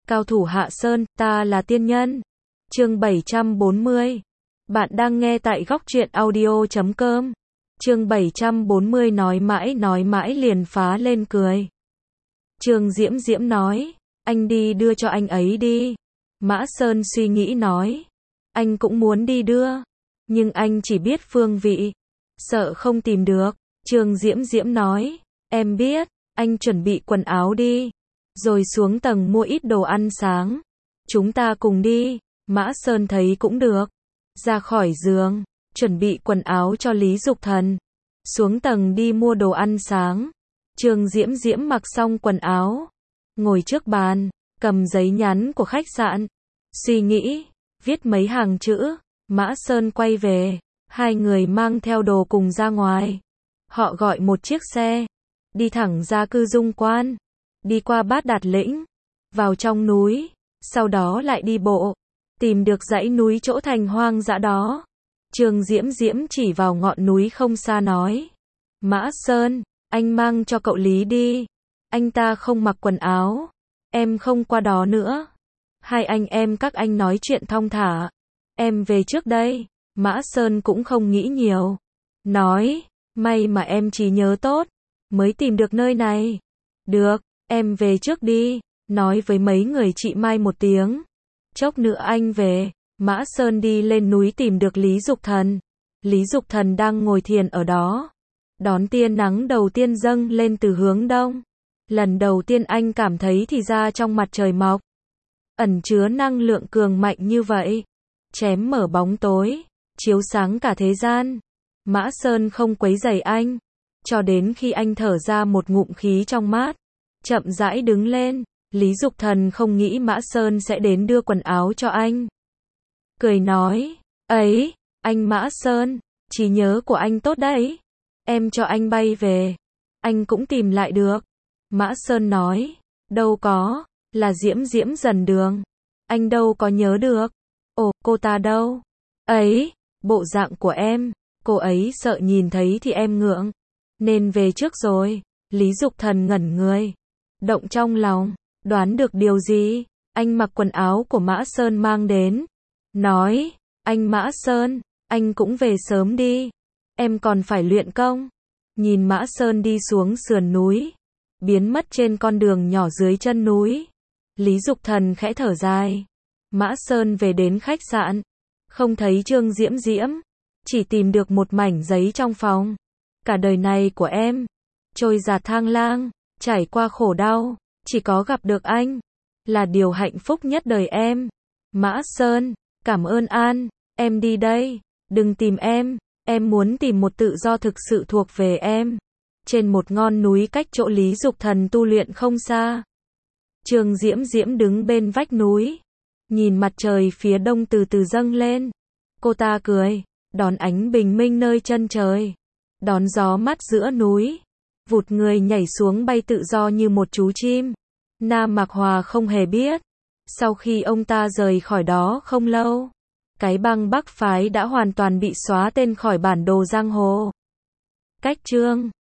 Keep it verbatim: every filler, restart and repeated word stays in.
Cao thủ hạ sơn, ta là tiên nhân. Chương bảy trăm bốn mươi. Bạn đang nghe tại góc truyện audio chấm com. Chương bảy trăm bốn mươi nói mãi nói mãi liền phá lên cười. Trương Diễm Diễm nói, anh đi đưa cho anh ấy đi. Mã Sơn suy nghĩ nói, anh cũng muốn đi đưa, nhưng anh chỉ biết phương vị, sợ không tìm được. Trương Diễm Diễm nói, em biết, anh chuẩn bị quần áo đi, rồi xuống tầng mua ít đồ ăn sáng. Chúng ta cùng đi. Mã Sơn thấy cũng được. Ra khỏi giường, chuẩn bị quần áo cho Lý Dục Thần. Xuống tầng đi mua đồ ăn sáng. Trương Diễm Diễm mặc xong quần áo, ngồi trước bàn, cầm giấy nhắn của khách sạn. Suy nghĩ, viết mấy hàng chữ. Mã Sơn quay về, hai người mang theo đồ cùng ra ngoài. Họ gọi một chiếc xe, đi thẳng ra Cư Dung Quan, đi qua Bát Đạt Lĩnh, vào trong núi, sau đó lại đi bộ, tìm được dãy núi chỗ thành hoang dã đó. Trương Diễm Diễm chỉ vào ngọn núi không xa nói, Mã Sơn, anh mang cho cậu Lý đi, anh ta không mặc quần áo, em không qua đó nữa. Hai anh em các anh nói chuyện thong thả, em về trước đây. Mã Sơn cũng không nghĩ nhiều, nói, may mà em trí nhớ tốt, mới tìm được nơi này. Được, em về trước đi, nói với mấy người chị Mai một tiếng, chốc nữa anh về. Mã Sơn đi lên núi tìm được Lý Dục Thần. Lý Dục Thần đang ngồi thiền ở đó, đón tia nắng đầu tiên dâng lên từ hướng đông. Lần đầu tiên anh cảm thấy thì ra trong mặt trời mọc ẩn chứa năng lượng cường mạnh như vậy, chém mở bóng tối, chiếu sáng cả thế gian. Mã Sơn không quấy rầy anh, cho đến khi anh thở ra một ngụm khí trong mát, chậm rãi đứng lên. Lý Dục Thần không nghĩ Mã Sơn sẽ đến đưa quần áo cho anh. Cười nói, ấy, anh Mã Sơn, trí nhớ của anh tốt đấy. Em cho anh bay về, anh cũng tìm lại được. Mã Sơn nói, đâu có, là Diễm Diễm dần đường. Anh đâu có nhớ được. Ồ, cô ta đâu? Ấy, bộ dạng của em, cô ấy sợ nhìn thấy thì em ngượng, nên về trước rồi. Lý Dục Thần ngẩn người, động trong lòng, đoán được điều gì. Anh mặc quần áo của Mã Sơn mang đến, nói, anh Mã Sơn, anh cũng về sớm đi, em còn phải luyện công. Nhìn Mã Sơn đi xuống sườn núi, biến mất trên con đường nhỏ dưới chân núi, Lý Dục Thần khẽ thở dài. Mã Sơn về đến khách sạn, không thấy Trương Diễm Diễm, chỉ tìm được một mảnh giấy trong phòng. Cả đời này của em, trôi dạt thang lang, trải qua khổ đau, chỉ có gặp được anh, là điều hạnh phúc nhất đời em. Mã Sơn, cảm ơn an, em đi đây, đừng tìm em, em muốn tìm một tự do thực sự thuộc về em. Trên một ngọn núi cách chỗ Lý Dục Thần tu luyện không xa, Trương Diễm Diễm đứng bên vách núi, nhìn mặt trời phía đông từ từ dâng lên. Cô ta cười, đón ánh bình minh nơi chân trời, đón gió mát giữa núi, vụt người nhảy xuống bay tự do như một chú chim. Nam Mạc Hòa không hề biết, sau khi ông ta rời khỏi đó không lâu, cái bang Bắc phái đã hoàn toàn bị xóa tên khỏi bản đồ giang hồ. Cách Trương